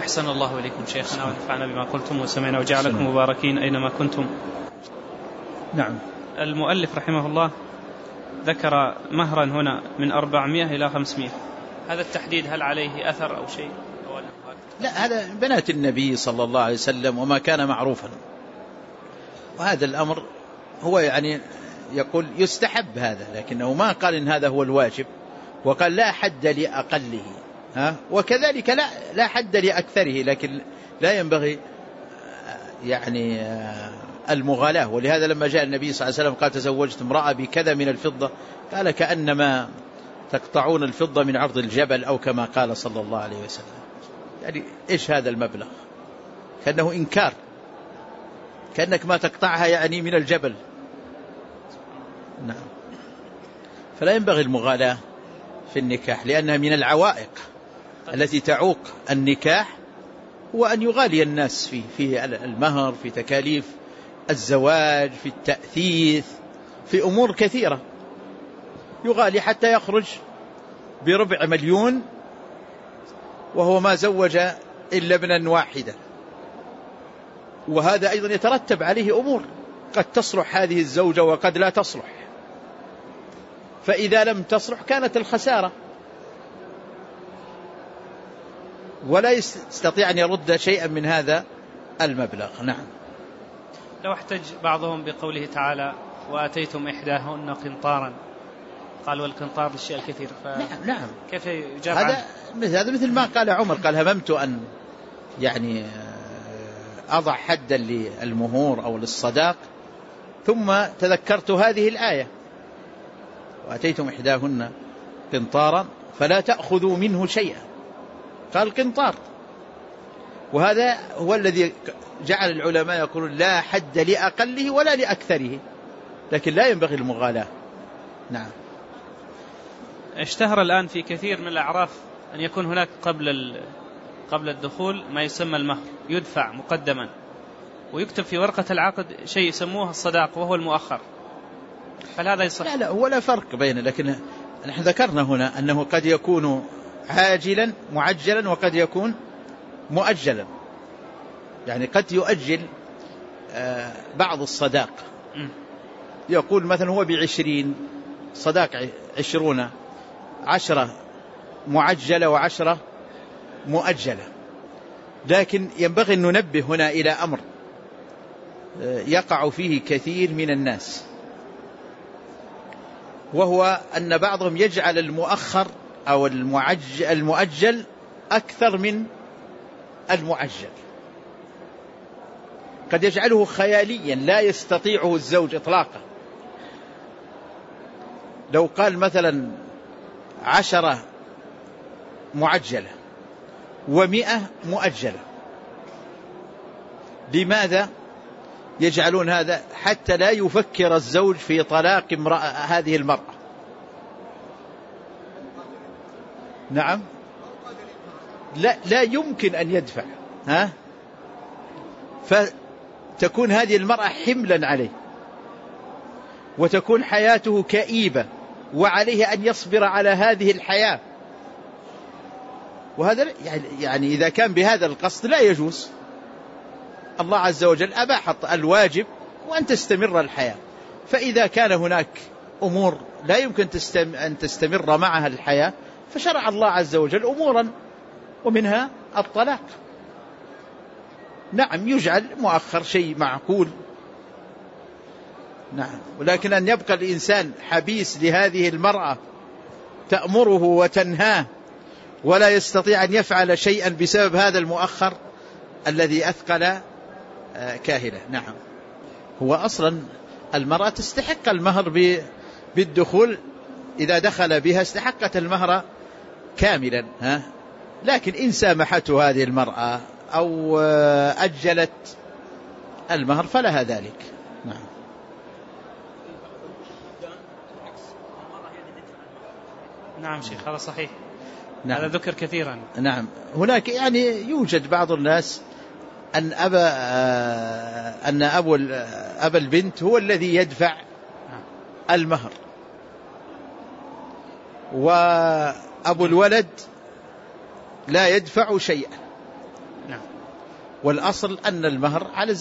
أحسن الله إليكم شيخنا ونفعنا بما قلتم وسمعنا وجعلكم مباركين أينما كنتم. نعم. المؤلف رحمه الله ذكر مهرا هنا من 400 إلى 500، هذا التحديد هل عليه أثر أو شيء؟ لا، هذا بنات النبي صلى الله عليه وسلم وما كان معروفا، وهذا الأمر هو يعني يقول يستحب هذا، لكنه ما قال إن هذا هو الواجب، وقال لا حد لأقله، وكذلك لا حد لأكثره، لكن لا ينبغي يعني المغالاة. ولهذا لما جاء النبي صلى الله عليه وسلم قال تزوجت امرأة بكذا من الفضة، قال كأنما تقطعون الفضة من عرض الجبل، أو كما قال صلى الله عليه وسلم. يعني إيش هذا المبلغ؟ كأنه إنكار، كأنك ما تقطعها يعني من الجبل. نعم. فلا ينبغي المغالاة في النكاح، لأنها من العوائق التي تعوق النكاح، وأن يغالي الناس في المهر، في تكاليف الزواج، في التأثيث، في أمور كثيرة يغالي حتى يخرج ب250,000 وهو ما زوج إلا ابنا واحدا. وهذا أيضا يترتب عليه أمور، قد تصلح هذه الزوجة وقد لا تصلح، فإذا لم تصلح كانت الخسارة، ولا يستطيع أن يرد شيئا من هذا المبلغ. نعم. لو احتج بعضهم بقوله تعالى وآتيتم إحداهن قنطارا، قال والقنطار للشيء الكثير، نعم. كيف يجاب هذا مثل ما قال عمر، قال هممت أن يعني أضع حدا للمهور أو للصداق، ثم تذكرت هذه الآية وآتيتم إحداهن قنطارا فلا تأخذوا منه شيئا، قال قنطار. وهذا هو الذي جعل العلماء يقولون لا حد لأقله ولا لأكثره، لكن لا ينبغي المغالاة. نعم. اشتهر الآن في كثير من الأعراف أن يكون هناك قبل الدخول ما يسمى المهر، يدفع مقدما ويكتب في ورقة العقد شيء يسموه الصداق وهو المؤخر، هل هذا يصح؟ لا، هو لا فرق بينه، لكن نحن ذكرنا هنا أنه قد يكون عاجلا معجلا وقد يكون مؤجلا، يعني قد يؤجل بعض الصداق، يقول مثلا هو ب20 صداق 20 10 معجلة و10 مؤجلة. لكن ينبغي أن ننبه هنا إلى أمر يقع فيه كثير من الناس، وهو أن بعضهم يجعل المؤخر أو المؤجل أكثر من المعجل، قد يجعله خياليا لا يستطيعه الزوج إطلاقا. لو قال مثلا 10 معجلة و100 مؤجلة، لماذا يجعلون هذا؟ حتى لا يفكر الزوج في طلاق هذه المرأة. نعم. لا يمكن أن يدفع، فتكون هذه المرأة حملا عليه، وتكون حياته كئيبة، وعليه أن يصبر على هذه الحياة. وهذا يعني إذا كان بهذا القصد لا يجوز. الله عز وجل أباح الواجب وأن تستمر الحياة، فإذا كان هناك أمور لا يمكن أن تستمر معها الحياة، فشرع الله عز وجل أمورا ومنها الطلاق. نعم، يجعل مؤخر شيء معقول. نعم. ولكن أن يبقى الإنسان حبيس لهذه المرأة تأمره وتنهاه ولا يستطيع أن يفعل شيئا بسبب هذا المؤخر الذي أثقل كاهلة. نعم. هو أصلا المرأة تستحق المهر بالدخول، إذا دخل بها استحقت المهر كاملا، لكن إن سامحته هذه المرأة أو أجلت المهر فلها ذلك. نعم. نعم شيخ، هذا صحيح. نعم. هذا ذكر كثيرا. نعم. هناك يعني يوجد بعض الناس أن أبا البنت هو الذي يدفع المهر، وأبو الولد لا يدفع شيئا، نعم. والأصل أن المهر على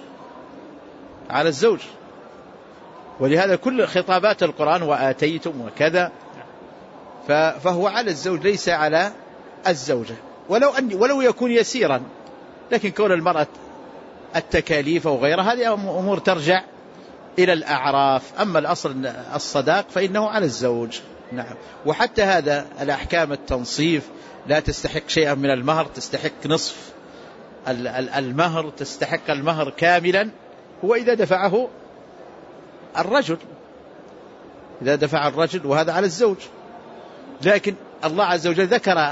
الزوج، ولهذا كل خطابات القرآن وآتيتم وكذا فهو على الزوج ليس على الزوجة، ولو يكون يسيرا، لكن كون المرأة التكاليف وغيرها هذه أمور ترجع إلى الأعراف. أما الأصل الصداق فإنه على الزوج. نعم. وحتى هذا الأحكام التنصيف لا تستحق شيئا من المهر، تستحق نصف المهر، تستحق المهر كاملا، هو إذا دفعه الرجل، وهذا على الزوج. لكن الله عز وجل ذكر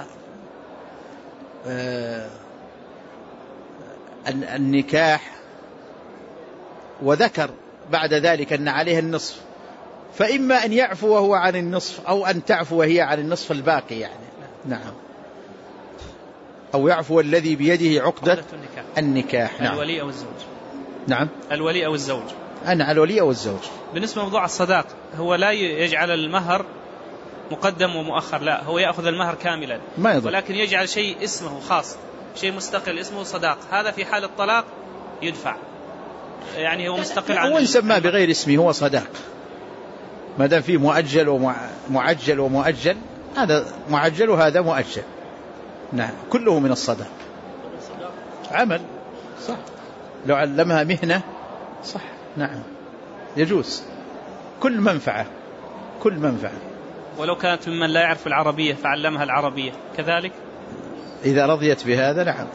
النكاح وذكر بعد ذلك أن عليه النصف، فإما أن يعفو وهو عن النصف أو أن تعفو وهي عن النصف الباقي يعني. نعم. أو يعفو الذي بيده عقدة النكاح. نعم. الولي أو الزوج. نعم. الولي أو الزوج. أنا الولي أو الزوج. بالنسبة لموضوع الصداق، هو لا يجعل المهر مقدم ومؤخر، لا، هو يأخذ المهر كاملا، ولكن يجعل شيء اسمه خاص، شيء مستقل اسمه صداق. هذا في حال الطلاق يدفع، يعني هو مستقل عن، هو يسمى بغير اسمه، هو صداق ما دام فيه معجل ومؤجل، هذا معجل وهذا مؤجل. نعم. كله من الصداق. عمل صح، لو علمها مهنة صح. نعم. يجوز كل منفعة. ولو كانت ممن لا يعرف العربية فعلمها العربية كذلك إذا رضيت بهذا. نعم.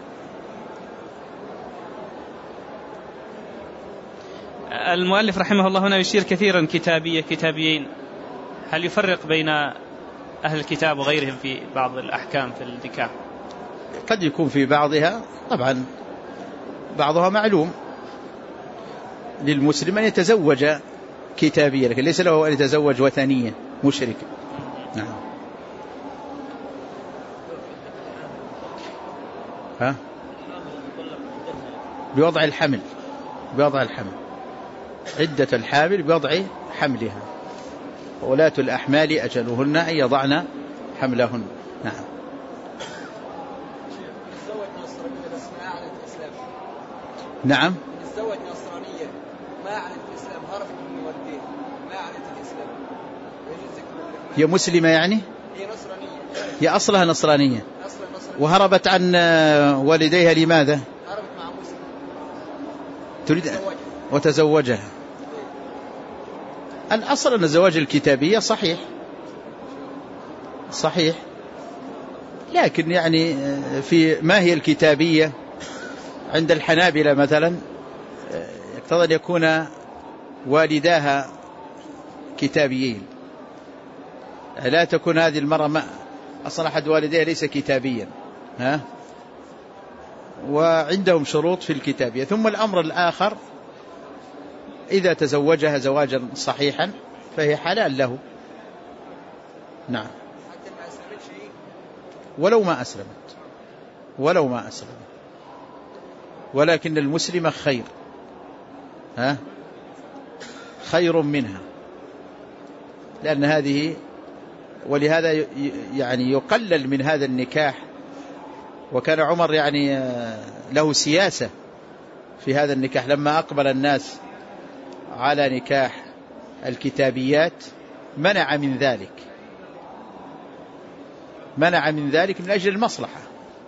المؤلف رحمه الله هنا يشير كثيرا كتابيين، هل يفرق بين أهل الكتاب وغيرهم في بعض الأحكام في النكاح؟ قد يكون في بعضها، طبعا بعضها معلوم للمسلم أن يتزوج كتابية، لكن ليس له أن يتزوج وثنيا مشرك. نعم. بوضع الحمل عدة الحامل بوضع حملها، وولاة الأحمال أجلهن أن يضعن حملهن. نعم. نعم. تزوج نصرانية ما أعلنت الإسلام، هربت من والديه ما أعلنت الإسلام، هي مسلمة يعني؟ هي نصرانية، هي أصلها نصرانية وهربت عن والديها. لماذا؟ هربت مع مسلم تريد وتزوجها. الأصل أن الزواج الكتابية صحيح، لكن يعني في ما هي الكتابية عند الحنابلة مثلا يقتضي أن يكون والداها كتابيين، لا تكون هذه المرأة ما أصلا أحد والديها ليس كتابيا، وعندهم شروط في الكتابية. ثم الأمر الآخر إذا تزوجها زواجا صحيحا فهي حلال له. نعم. ولو ما أسلمت ولكن المسلمة خير منها، لأن هذه، ولهذا يعني يقلل من هذا النكاح. وكان عمر يعني له سياسة في هذا النكاح، لما أقبل الناس على نكاح الكتابيات منع من ذلك من أجل المصلحة،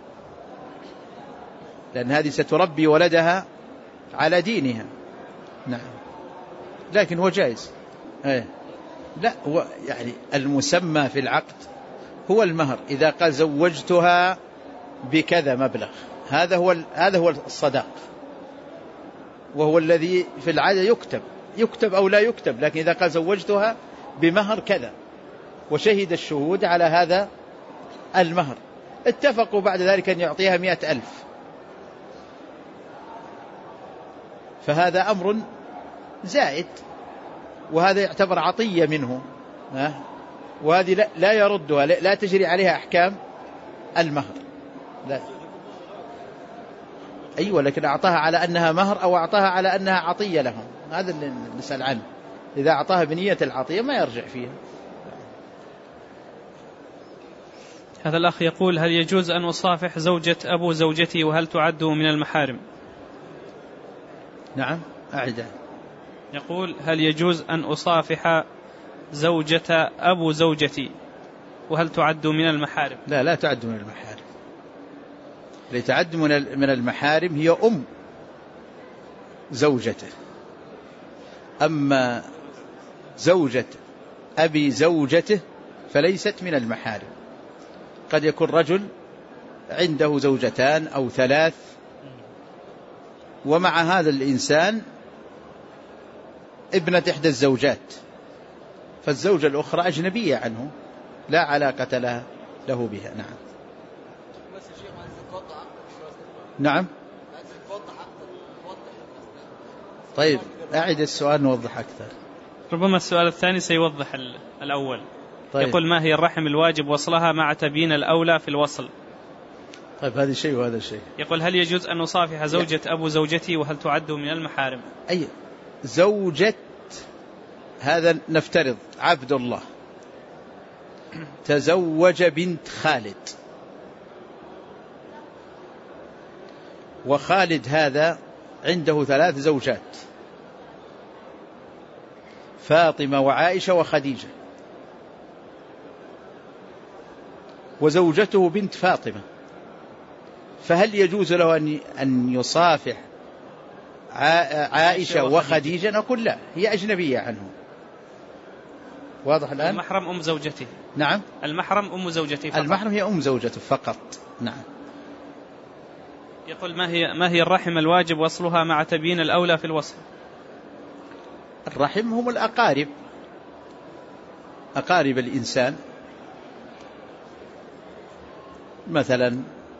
لأن هذه ستربي ولدها على دينها. نعم. لكن هو جائز. لا، هو يعني المسمى في العقد هو المهر. إذا قال زوجتها بكذا مبلغ، هذا هو الصداق، وهو الذي في العادة يكتب أو لا يكتب. لكن إذا قال زوجتها بمهر كذا وشهد الشهود على هذا المهر، اتفقوا بعد ذلك أن يعطيها 100,000، فهذا أمر زائد، وهذا يعتبر عطية منه، وهذه لا يردها، لا تجري عليها أحكام المهر. لا. أيوة، لكن أعطاها على أنها مهر أو أعطاها على أنها عطية لهم، هذا اللي نسأل عنه. إذا أعطاها بنية العطية ما يرجع فيها. هذا الأخ يقول: هل يجوز أن أصافح زوجة أبو زوجتي وهل تعد من المحارم؟ نعم، أعد. يقول: هل يجوز أن أصافح زوجة أبو زوجتي وهل تعد من المحارم؟ لا، لا تعد من المحارم. اللي تعد من المحارم هي أم زوجته. أما زوجة أبي زوجته فليست من المحارم. قد يكون رجل عنده زوجتان أو 3، ومع هذا الإنسان ابنة إحدى الزوجات، فالزوجة الأخرى أجنبية عنه لا علاقة له بها. نعم. نعم. طيب، أعد السؤال نوضح أكثر. ربما السؤال الثاني سيوضح الأول. طيب. يقول: ما هي الرحم الواجب وصلها مع تبيين الأولى في الوصل؟ طيب، هذا شيء وهذا شيء. يقول: هل يجوز أن نصافح زوجة أبو زوجتي وهل تعد من المحارم؟ أي زوجة، هذا نفترض عبد الله تزوج بنت خالد، وخالد هذا عنده 3 زوجات: فاطمة وعائشة وخديجة، وزوجته بنت فاطمة، فهل يجوز له أن يصافح عائشة وخديجة؟ نقول لا، هي أجنبية عنه. واضح الآن؟ المحرم أم زوجته. نعم، المحرم أم زوجته فقط. المحرم هي أم زوجته فقط. نعم. يقول: ما هي الرحم الواجب وصلها مع تبيين الأولى في الوصل؟ الرحم هم الأقارب، أقارب الإنسان، مثلا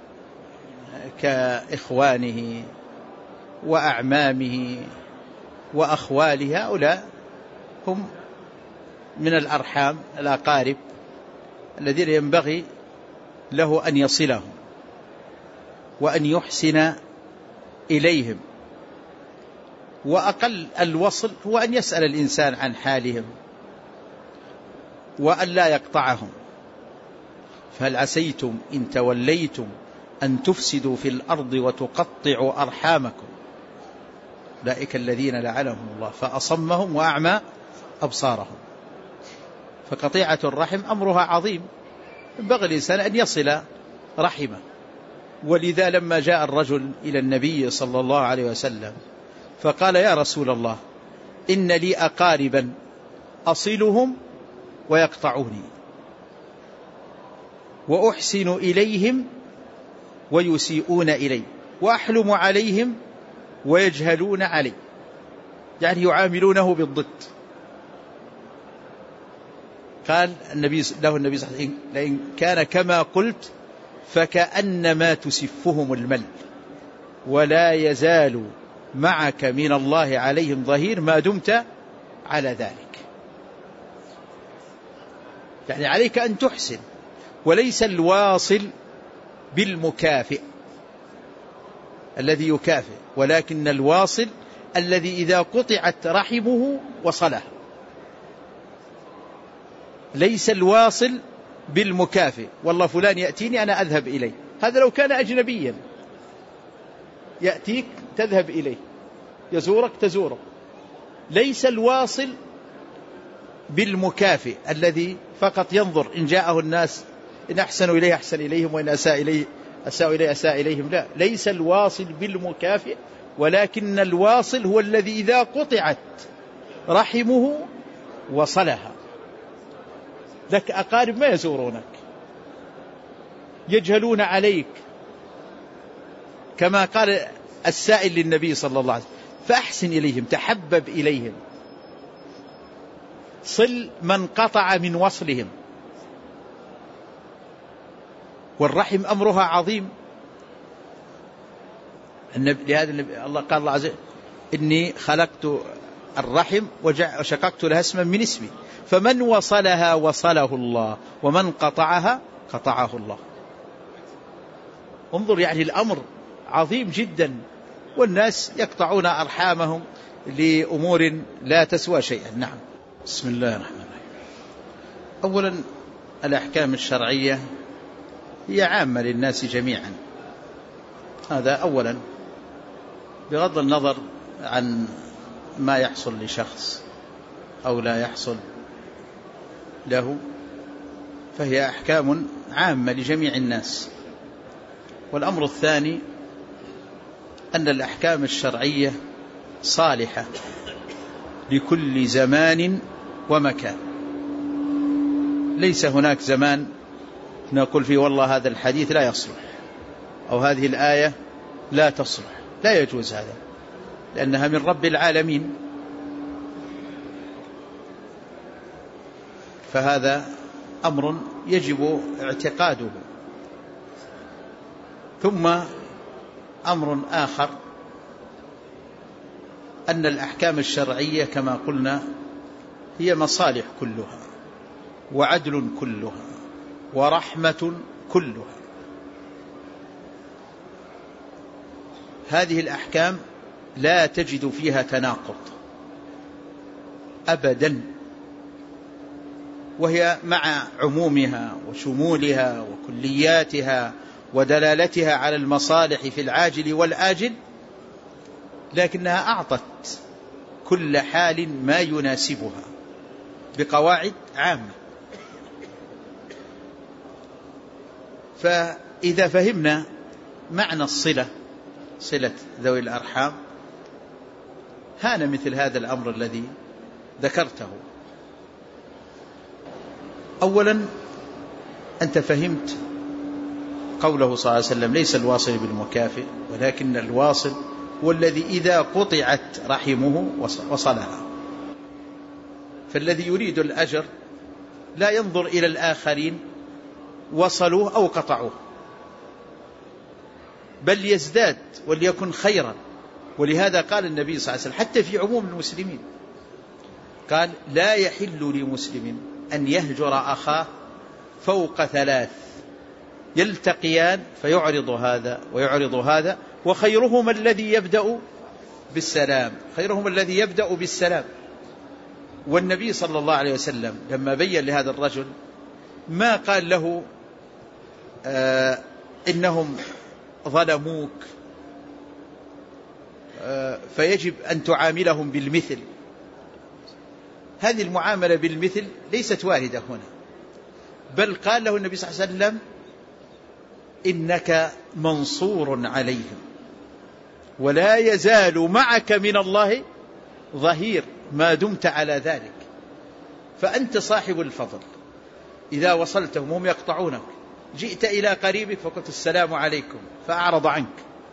كإخوانه وأعمامه وأخواله، هؤلاء هم من الأرحام الأقارب الذين ينبغي له أن يصلهم وأن يحسن إليهم، وأقل الوصل هو أن يسأل الإنسان عن حالهم وأن لا يقطعهم. فهل عسيتم إن توليتم أن تفسدوا في الأرض وتقطعوا أرحامكم؟ أولئك الذين لعنهم الله فأصمهم وأعمى أبصارهم. فقطيعة الرحم أمرها عظيم، ينبغي الإنسان أن يصل رحمه. ولذا لما جاء الرجل إلى النبي صلى الله عليه وسلم فقال: يا رسول الله، إن لي أقاربا أصلهم ويقطعوني، وأحسن إليهم ويسيئون إلي، وأحلم عليهم ويجهلون علي، يعني يعاملونه بالضد. قال النبي صلى الله عليه وسلم: لئن كان كما قلت فكأنما تسفهم المل، ولا يزال معك من الله عليهم ظهير ما دمت على ذلك. يعني عليك أن تحسن، وليس الواصل بالمكافئ الذي يكافئ، ولكن الواصل الذي إذا قطعت رحمه وصله. ليس الواصل بالمكافئ، والله فلان يأتيني أنا أذهب إليه، هذا لو كان أجنبيا يأتيك تذهب إليه، يزورك تزوره. ليس الواصل بالمكافئ الذي فقط ينظر إن جاءه الناس، إن أحسنوا إليه أحسن إليهم، وإن أساء إليه أساء إليهم. لا، ليس الواصل بالمكافئ، ولكن الواصل هو الذي إذا قطعت رحمه وصلها. لك أقارب ما يزورونك، يجهلون عليك، كما قال السائل للنبي صلى الله عليه وسلم: فأحسن إليهم، تحبب إليهم، صل من قطع من وصلهم. والرحم أمرها عظيم. لهذا الله قال الله عز وجل: إني خلقت الرحم وشققت لها اسما من اسمي، فمن وصلها وصله الله، ومن قطعها قطعه الله. انظر، يعني الأمر عظيم جدا، والناس يقطعون أرحامهم لأمور لا تسوى شيئا. نعم. بسم الله الرحمن الرحيم. أولا، الأحكام الشرعية هي عامة للناس جميعا. هذا أولا، بغض النظر عن ما يحصل لشخص أو لا يحصل له، فهي أحكام عامة لجميع الناس. والأمر الثاني أن الأحكام الشرعية صالحة لكل زمان ومكان. ليس هناك زمان نقول فيه والله هذا الحديث لا يصلح أو هذه الآية لا تصلح، لا يجوز هذا، لأنها من رب العالمين. فهذا أمر يجب اعتقاده. ثم أمر آخر، أن الأحكام الشرعية كما قلنا هي مصالح كلها، وعدل كلها، ورحمة كلها. هذه الأحكام لا تجد فيها تناقض أبدا، وهي مع عمومها وشمولها وكلياتها ودلالتها على المصالح في العاجل والآجل، لكنها أعطت كل حال ما يناسبها بقواعد عامة. فإذا فهمنا معنى الصلة، صلة ذوي الأرحام، هان مثل هذا الأمر الذي ذكرته. أولا أنت فهمت قوله صلى الله عليه وسلم: ليس الواصل بالمكافئ، ولكن الواصل هو الذي إذا قطعت رحمه وصلها. فالذي يريد الأجر لا ينظر إلى الآخرين وصلوه أو قطعوه، بل يزداد وليكن خيرا. ولهذا قال النبي صلى الله عليه وسلم حتى في عموم المسلمين، قال: لا يحل لمسلم أن يهجر أخاه فوق 3 يلتقيان فيعرض هذا ويعرض هذا، وخيرهما الذي يبدأ بالسلام، خيرهما الذي يبدأ بالسلام. والنبي صلى الله عليه وسلم لما بين لهذا الرجل ما قال له إنهم ظلموك فيجب أن تعاملهم بالمثل. هذه المعاملة بالمثل ليست واردة هنا، بل قال له النبي صلى الله عليه وسلم: إنك منصور عليهم ولا يزال معك من الله ظهير ما دمت على ذلك. فأنت صاحب الفضل، إذا وصلتهم هم يقطعونك، جئت إلى قريبك فقلت: السلام عليكم، فأعرض عنك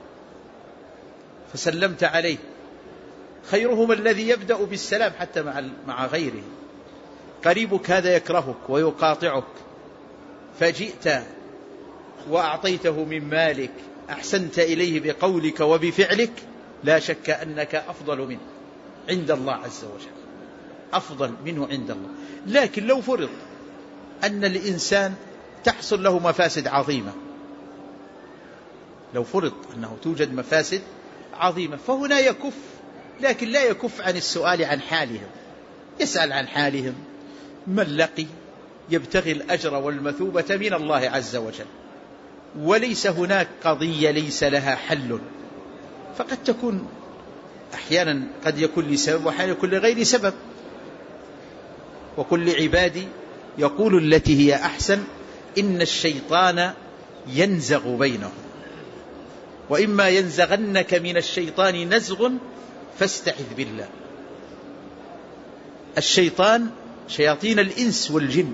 فسلمت عليه، خيرهم الذي يبدأ بالسلام حتى مع غيره. قريبك هذا يكرهك ويقاطعك، فجئت وأعطيته من مالك، أحسنت إليه بقولك وبفعلك، لا شك أنك أفضل منه عند الله عز وجل، أفضل منه عند الله. لكن لو فرض أن الإنسان تحصل له مفاسد عظيمة، لو فرض أنه توجد مفاسد عظيمة، فهنا يكف، لكن لا يكف عن السؤال عن حالهم، يسأل عن حالهم، من لقي، يبتغي الأجر والمثوبة من الله عز وجل. وليس هناك قضية ليس لها حل، فقد تكون أحيانا قد يكون لسبب وأحيانا يكون لغير سبب. وكل عبادي يقول التي هي أحسن إن الشيطان ينزغ بينهم، وإما ينزغنك من الشيطان نزغ فاستعذ بالله. الشيطان شياطين الإنس والجن،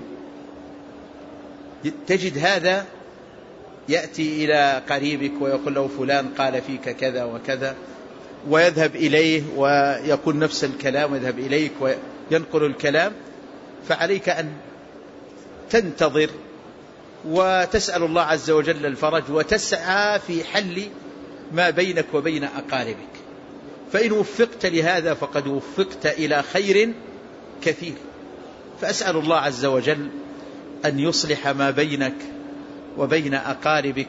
تجد هذا يأتي إلى قريبك ويقول له: فلان قال فيك كذا وكذا، ويذهب إليه ويقول نفس الكلام، ويذهب إليك وينقل الكلام. فعليك أن تنتظر وتسأل الله عز وجل الفرج، وتسعى في حل ما بينك وبين أقاربك. فإن وفقت لهذا فقد وفقت إلى خير كثير. فأسأل الله عز وجل أن يصلح ما بينك وبين أقاربك،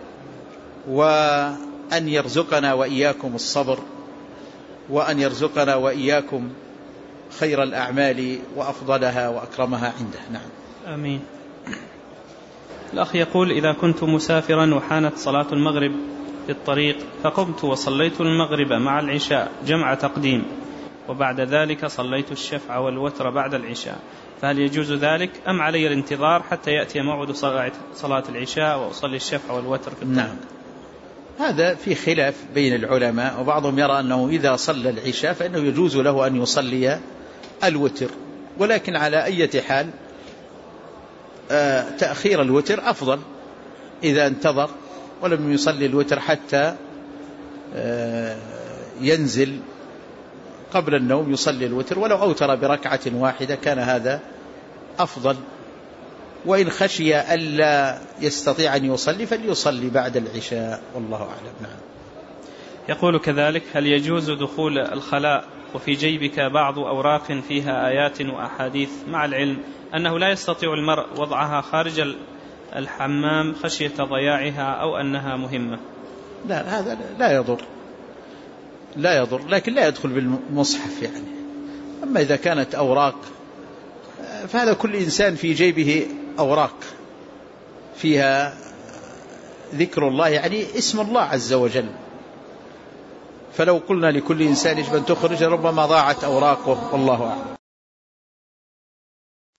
وأن يرزقنا وإياكم الصبر، وأن يرزقنا وإياكم خير الأعمال وأفضلها وأكرمها عنده. نعم. آمين. الأخ يقول: إذا كنت مسافرا وحانت صلاة المغرب في الطريق فقمت وصليت المغرب مع العشاء جمع تقديم، وبعد ذلك صليت الشفع والوتر بعد العشاء، فهل يجوز ذلك أم علي الانتظار حتى يأتي موعد صلاة العشاء وأصلي الشفع والوتر في الطريق؟ نعم، هذا في خلاف بين العلماء، وبعضهم يرى أنه إذا صلى العشاء فإنه يجوز له أن يصلي الوتر، ولكن على أي حال تأخير الوتر أفضل إذا انتظر ولم يصلي الوتر حتى ينزل قبل النوم يصلي الوتر، ولو أوتر بركعة واحدة كان هذا أفضل، وإن خشي ألا يستطيع أن يصلي فليصلي بعد العشاء، والله أعلم. نعم. يقول كذلك: هل يجوز دخول الخلاء وفي جيبك بعض أوراق فيها آيات وأحاديث، مع العلم أنه لا يستطيع المرء وضعها خارج الحمام خشية ضياعها أو أنها مهمة؟ لا، هذا لا يضر، لكن لا يدخل بالمصحف يعني. أما إذا كانت أوراق فهذا كل إنسان في جيبه أوراق فيها ذكر الله، يعني اسم الله عز وجل، فلو قلنا لكل إنسان يجب أن تخرج ربما ضاعت أوراقه، والله أعلم.